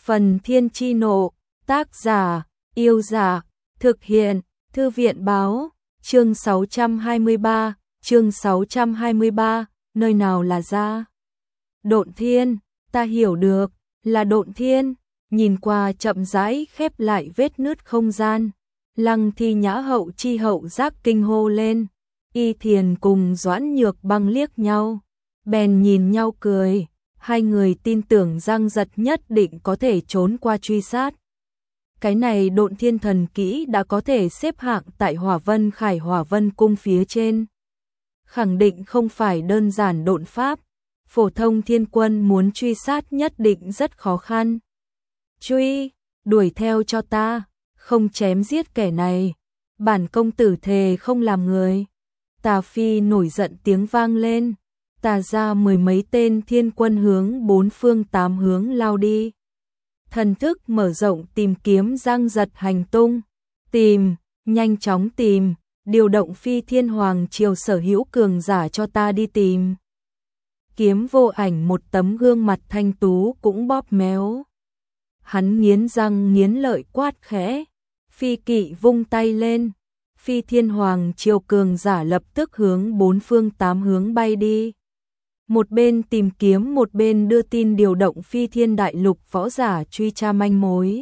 Phần Thiên Chi Nộ, tác giả, Yêu Giả, thực hiện, Thư viện Báo, chương 623, nơi nào là ra? Độn Thiên, ta hiểu được, là Độn Thiên, nhìn qua chậm rãi khép lại vết nứt không gian. Lăng Thi Nhã hậu chi hậu giác kinh hô lên, Y Thiền cùng Doãn Nhược Băng liếc nhau, bèn nhìn nhau cười, hai người tin tưởng Giang Giật nhất định có thể trốn qua truy sát. Cái này Độn Thiên thần kỹ đã có thể xếp hạng tại Hỏa Vân Khải Hỏa Vân cung phía trên. Khẳng định không phải đơn giản độn pháp, phổ thông thiên quân muốn truy sát nhất định rất khó khăn. Truy, đuổi theo cho ta, không chém giết kẻ này, bản công tử thề không làm người. Tà Phi nổi giận tiếng vang lên, tà ra mười mấy tên thiên quân hướng bốn phương tám hướng lao đi. Thần thức mở rộng tìm kiếm Giang Giật hành tung, tìm, nhanh chóng tìm, điều động Phi Thiên Hoàng triều sở hữu cường giả cho ta đi tìm. Kiếm Vô Ảnh một tấm gương mặt thanh tú cũng bóp méo. Hắn nghiến răng nghiến lợi quát khẽ, Phi Kỵ vung tay lên, Phi Thiên Hoàng triều cường giả lập tức hướng bốn phương tám hướng bay đi. Một bên tìm kiếm một bên đưa tin điều động Phi Thiên Đại Lục võ giả truy tra manh mối.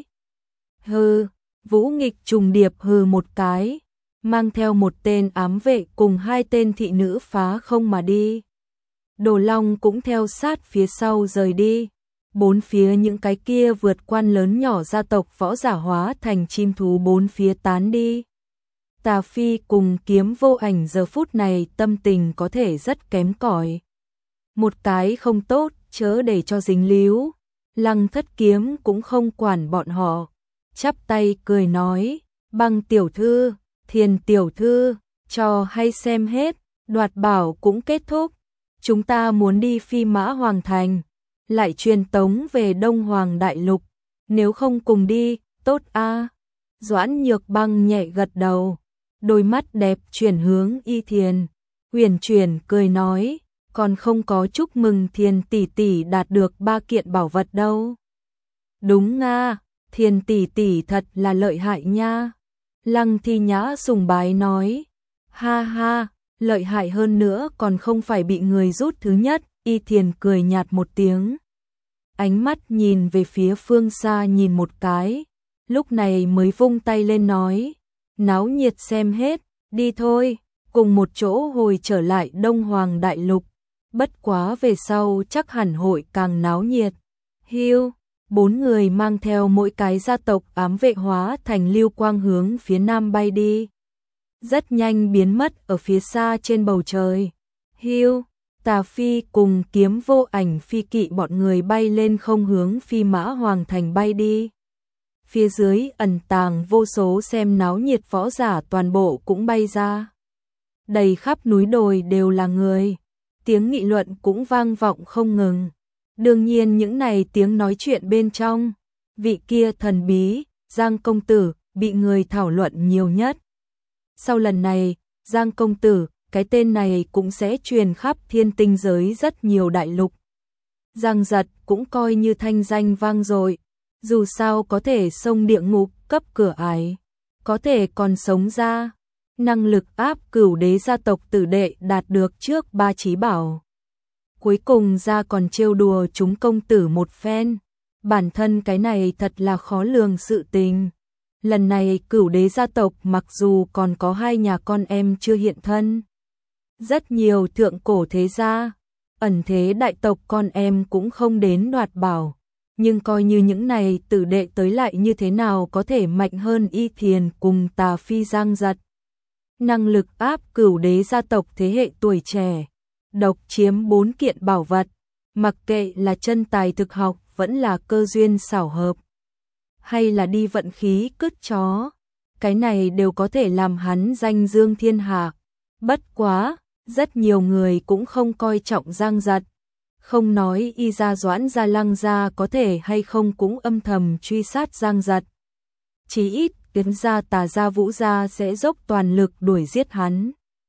Hừ, Vũ Nghịch trùng điệp hừ một cái, mang theo một tên ám vệ cùng hai tên thị nữ phá không mà đi. Đồ Long cũng theo sát phía sau rời đi. Bốn phía những cái kia vượt quan lớn nhỏ gia tộc võ giả hóa thành chim thú bốn phía tán đi. Tà Phi cùng Kiếm Vô Ảnh giờ phút này tâm tình có thể rất kém cỏi. Một cái không tốt, chớ để cho dính líu. Lăng Thất Kiếm cũng không quản bọn họ, chắp tay cười nói, Băng tiểu thư, Thiền tiểu thư, cho hay xem hết, đoạt bảo cũng kết thúc. Chúng ta muốn đi Phi Mã Hoàng Thành, lại truyền tống về Đông Hoàng Đại Lục, nếu không cùng đi, tốt a. Doãn Nhược Băng nhẹ gật đầu, đôi mắt đẹp chuyển hướng Y Thiền, huyền chuyển cười nói, còn không có chúc mừng Thiền tỷ tỷ đạt được 3 kiện bảo vật đâu. Đúng nga, Thiền tỷ tỷ thật là lợi hại nha. Lăng Thi Nhã sùng bái nói, ha ha, lợi hại hơn nữa còn không phải bị người rút thứ nhất. Y Thiền cười nhạt một tiếng, ánh mắt nhìn về phía phương xa nhìn một cái, lúc này mới vung tay lên nói, náo nhiệt xem hết, đi thôi, cùng một chỗ hồi trở lại Đông Hoàng Đại Lục, bất quá về sau chắc hẳn hội càng náo nhiệt. Hiu, 4 người mang theo mỗi cái gia tộc ám vệ hóa thành lưu quang hướng phía nam bay đi, rất nhanh biến mất ở phía xa trên bầu trời. Hiu, Tà Phi cùng Kiếm Vô Ảnh Phi Kỵ bọn người bay lên không hướng Phi Mã Hoàng Thành bay đi. Phía dưới ẩn tàng vô số xem náo nhiệt võ giả toàn bộ cũng bay ra. Đầy khắp núi đồi đều là người, tiếng nghị luận cũng vang vọng không ngừng. Đương nhiên những này tiếng nói chuyện bên trong, vị kia thần bí, Giang công tử, bị người thảo luận nhiều nhất. Sau lần này, Giang công tử, cái tên này cũng sẽ truyền khắp thiên tinh giới rất nhiều đại lục. Giang Giật cũng coi như thanh danh vang dội, dù sao có thể xông địa ngục cấp cửa ải, có thể còn sống ra. Năng lực áp Cửu Đế gia tộc tử đệ đạt được trước 3 chí bảo. Cuối cùng ra còn trêu đùa chúng công tử một phen, bản thân cái này thật là khó lường sự tình. Lần này Cửu Đế gia tộc mặc dù còn có 2 nhà con em chưa hiện thân, rất nhiều thượng cổ thế gia, ẩn thế đại tộc con em cũng không đến đoạt bảo, nhưng coi như những này tử đệ tới lại như thế nào có thể mạnh hơn Y Thiền cùng Tà Phi Giang Giật. Năng lực áp Cửu Đế gia tộc thế hệ tuổi trẻ, độc chiếm 4 kiện bảo vật, mặc kệ là chân tài thực học vẫn là cơ duyên xảo hợp, hay là đi vận khí cứt chó, cái này đều có thể làm hắn danh dương thiên hạ. Bất quá, rất nhiều người cũng không coi trọng Giang Giật, không nói Y gia Doãn gia Lăng gia có thể hay không cũng âm thầm truy sát Giang Giật. Chí ít Kiếm gia Tà gia Vũ gia sẽ dốc toàn lực đuổi giết hắn.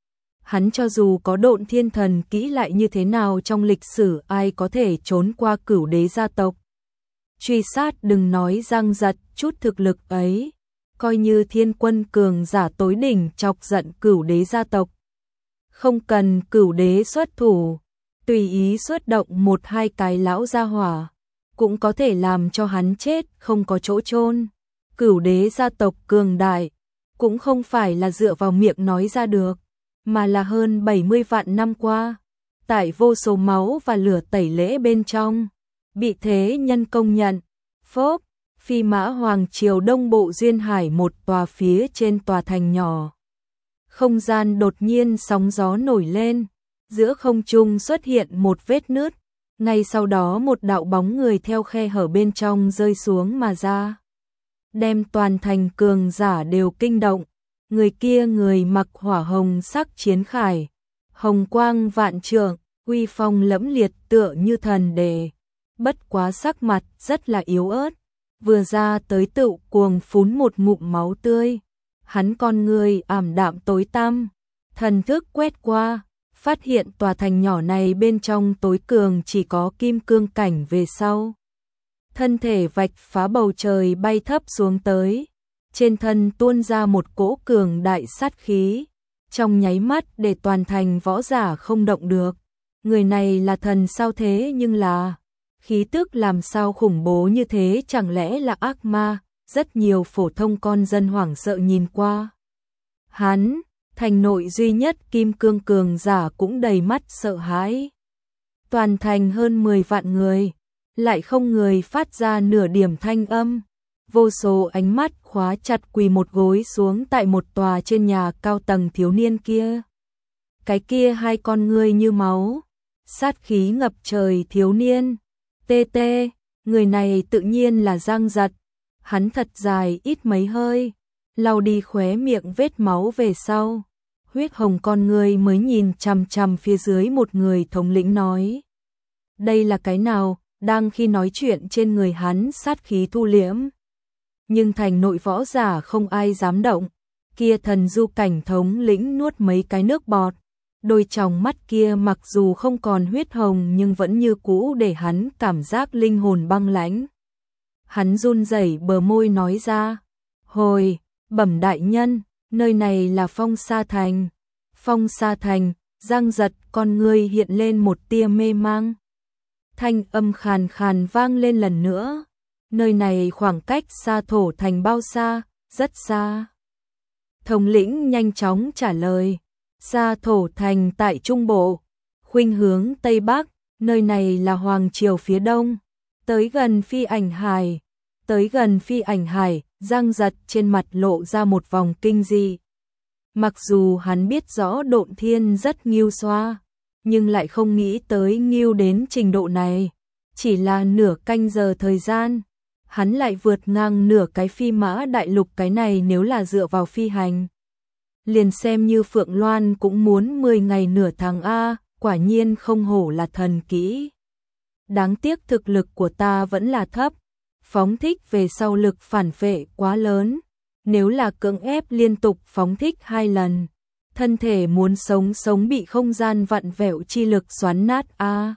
Hắn cho dù có Độn Thiên thần kỹ lại như thế nào trong lịch sử ai có thể trốn qua Cửu Đế gia tộc. truy sát, đừng nói Giang Giật chút thực lực ấy, coi như thiên quân cường giả tối đỉnh chọc giận Cửu đế gia tộc. Không cần Cửu đế xuất thủ, tùy ý xuất động một hai cái lão gia hỏa, cũng có thể làm cho hắn chết không có chỗ chôn. Cửu đế gia tộc cường đại, cũng không phải là dựa vào miệng nói ra được, mà là hơn 70 vạn năm qua, tại vô số máu và lửa tẩy lễ bên trong, bị thế nhân công nhận. Phốp, Phi Mã Hoàng Triều Đông Bộ Duyên Hải, một tòa phía trên tòa thành nhỏ. Không gian đột nhiên sóng gió nổi lên, giữa không trung xuất hiện một vết nứt, ngay sau đó một đạo bóng người theo khe hở bên trong rơi xuống mà ra, đem toàn thành cường giả đều kinh động. Người kia người mặc hỏa hồng sắc chiến khải, hồng quang vạn trượng, uy phong lẫm liệt tựa như thần đề, bất quá sắc mặt rất là yếu ớt, vừa ra tới tựu cuồng phún một ngụm máu tươi. Hắn con người ảm đạm tối tăm, thần thức quét qua, phát hiện tòa thành nhỏ này bên trong tối cường chỉ có kim cương cảnh về sau. Thân thể vạch phá bầu trời bay thấp xuống tới, trên thân tuôn ra một cỗ cường đại sát khí, trong nháy mắt để toàn thành võ giả không động được. Người này là thần sao thế, nhưng là khí tức làm sao khủng bố như thế, chẳng lẽ là ác ma? Rất nhiều phổ thông con dân hoảng sợ nhìn qua. Hắn, thành nội duy nhất kim cương cường giả cũng đầy mắt sợ hãi. Toàn thành hơn 10 vạn người, lại không người phát ra nửa điểm thanh âm. Vô số ánh mắt khóa chặt quỳ một gối xuống tại một tòa trên nhà cao tầng thiếu niên kia. Cái kia hai con ngươi như máu, sát khí ngập trời thiếu niên. TT, người này tự nhiên là Giang Giật. Hắn thật dài ít mấy hơi, lau đi khóe miệng vết máu về sau. Huyết hồng con người mới nhìn chằm chằm phía dưới một người thống lĩnh nói. Đây là cái nào? Đang khi nói chuyện trên người hắn sát khí thu liễm. Nhưng thành nội võ giả không ai dám động. Kia thần du cảnh thống lĩnh nuốt mấy cái nước bọt. Đôi tròng mắt kia mặc dù không còn huyết hồng nhưng vẫn như cũ để hắn cảm giác linh hồn băng lãnh. Hắn run rẩy bờ môi nói ra. Hồi, bẩm đại nhân, nơi này là Phong Sa Thành. Phong Sa Thành, Giang Giật con ngươi hiện lên một tia mê mang. Thanh âm khàn khàn vang lên lần nữa. Nơi này khoảng cách Sa Thổ Thành bao xa? Rất xa. Thống lĩnh nhanh chóng trả lời. Sa Thổ Thành tại Trung Bộ, khuynh hướng Tây Bắc, nơi này là Hoàng Triều phía Đông. Tới gần Phi Ảnh Hải, tới gần Phi Ảnh Hải, Giang Giật trên mặt lộ ra một vòng kinh dị. Mặc dù hắn biết rõ Độn Thiên rất nghiêu xoa, nhưng lại không nghĩ tới nghiêu đến trình độ này. Chỉ là nửa canh giờ thời gian, hắn lại vượt ngang nửa cái Phi Mã Đại Lục. Cái này nếu là dựa vào phi hành, liền xem như Phượng Loan cũng muốn 10 ngày nửa tháng a, quả nhiên không hổ là thần kỹ. Đáng tiếc thực lực của ta vẫn là thấp, phóng thích về sau lực phản vệ quá lớn, nếu là cưỡng ép liên tục phóng thích 2 lần, thân thể muốn sống bị không gian vặn vẹo chi lực xoắn nát a.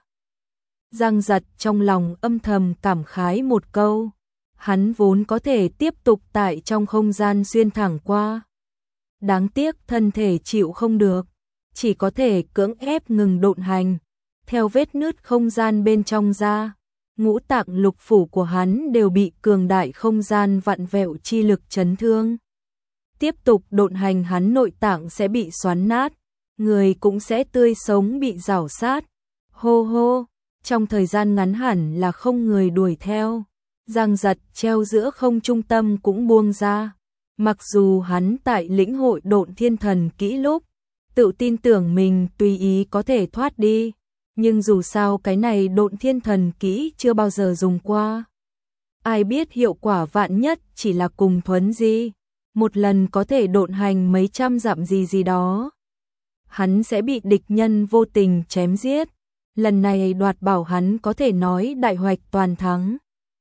Giang Giật trong lòng âm thầm cảm khái một câu, hắn vốn có thể tiếp tục tại trong không gian xuyên thẳng qua. Đáng tiếc thân thể chịu không được, chỉ có thể cưỡng ép ngừng độn hành, theo vết nứt không gian bên trong ra. Ngũ tạng lục phủ của hắn đều bị cường đại không gian vặn vẹo chi lực chấn thương. Tiếp tục độn hành hắn nội tạng sẽ bị xoắn nát, người cũng sẽ tươi sống bị rảo sát. Hô hô, trong thời gian ngắn hẳn là không người đuổi theo. Giang Giật treo giữa không trung tâm cũng buông ra. Mặc dù hắn tại lĩnh hội Độn Thiên Thần kỹ lúc, tự tin tưởng mình tùy ý có thể thoát đi, nhưng dù sao cái này Độn Thiên Thần kỹ chưa bao giờ dùng qua. Ai biết hiệu quả vạn nhất chỉ là cùng thuấn di, một lần có thể độn hành mấy trăm dặm gì đó. Hắn sẽ bị địch nhân vô tình chém giết, lần này đoạt bảo hắn có thể nói đại hoạch toàn thắng.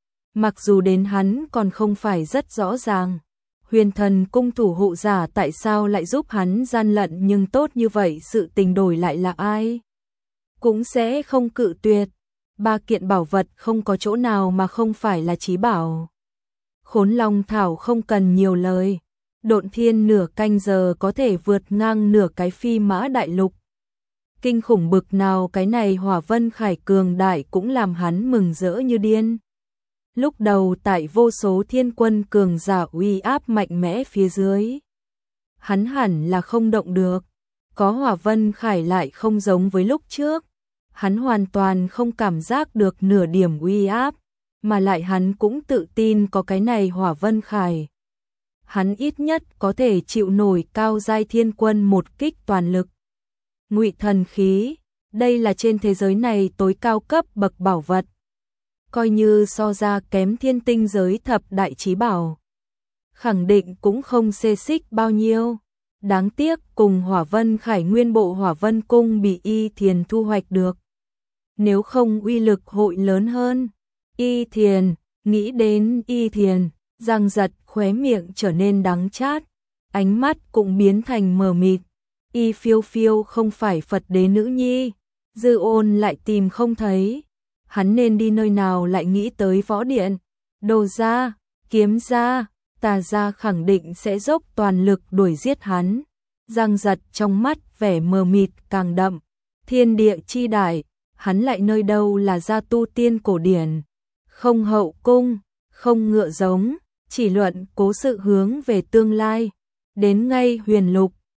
Mặc dù đến hắn còn không phải rất rõ ràng. Huyền Thần cung thủ hộ giả tại sao lại giúp hắn gian lận, nhưng tốt như vậy sự tình đổi lại là ai cũng sẽ không cự tuyệt. ba kiện bảo vật không có chỗ nào mà không phải là chí bảo. Khốn Long Thảo không cần nhiều lời, Độn Thiên nửa canh giờ có thể vượt ngang nửa cái Phi Mã Đại Lục. Kinh khủng bực nào, cái này Hỏa Vân Khải cường đại cũng làm hắn mừng rỡ như điên. Lúc đầu tại vô số thiên quân cường giả uy áp mạnh mẽ phía dưới, hắn hẳn là không động được. Có Hỏa Vân Khải lại không giống với lúc trước, hắn hoàn toàn không cảm giác được nửa điểm uy áp, mà lại hắn cũng tự tin có cái này Hỏa Vân Khải. Hắn ít nhất có thể chịu nổi cao giai thiên quân một kích toàn lực. Ngụy thần khí, đây là trên thế giới này tối cao cấp bậc bảo vật. Coi như so ra kém thiên tinh giới thập đại chí bảo, khẳng định cũng không xê xích bao nhiêu. Đáng tiếc cùng Hỏa Vân Khải nguyên bộ Hỏa Vân Cung bị Y Thiền thu hoạch được. Nếu không uy lực hội lớn hơn. Y Thiền, nghĩ đến Y Thiền, Giang Giật khóe miệng trở nên đắng chát, ánh mắt cũng biến thành mờ mịt. Y Phiêu Phiêu không phải Phật đế nữ nhi, Dư Ôn lại tìm không thấy. Hắn nên đi nơi nào lại nghĩ tới võ điện, Đồ gia, Kiếm gia, Tà gia khẳng định sẽ dốc toàn lực đuổi giết hắn. Giang Giật trong mắt vẻ mờ mịt càng đậm. Thiên địa chi đại, hắn lại nơi đâu là gia tu tiên cổ điển, không hậu cung, không ngựa giống, chỉ luận cố sự hướng về tương lai. Đến ngay Huyền Lục,